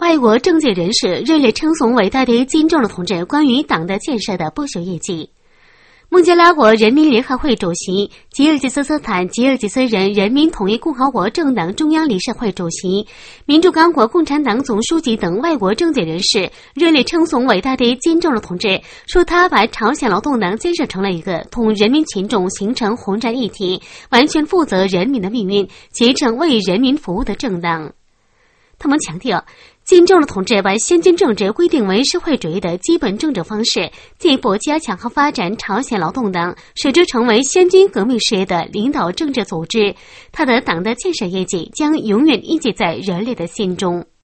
外国政界人士热烈称颂伟大的金正日同志关于党的建设的不朽业绩。孟加拉国人民联合会主席、吉尔吉斯斯坦吉尔吉斯人人民统一共和国政党中央理事会主席、民主刚果共产党总书记等外国政界人士热烈称颂伟大的金正日同志，说他把朝鲜劳动党建设成了一个同人民群众形成混战一体、完全负责人民的命运、竭诚为人民服务的政党。他们强调，金正日同志把先进政治规定为社会主义的基本政治方式，进一步加强和发展朝鲜劳动党，使之成为先进革命事业的领导政治组织。他的党的建设业绩将永远印记在人类的心中。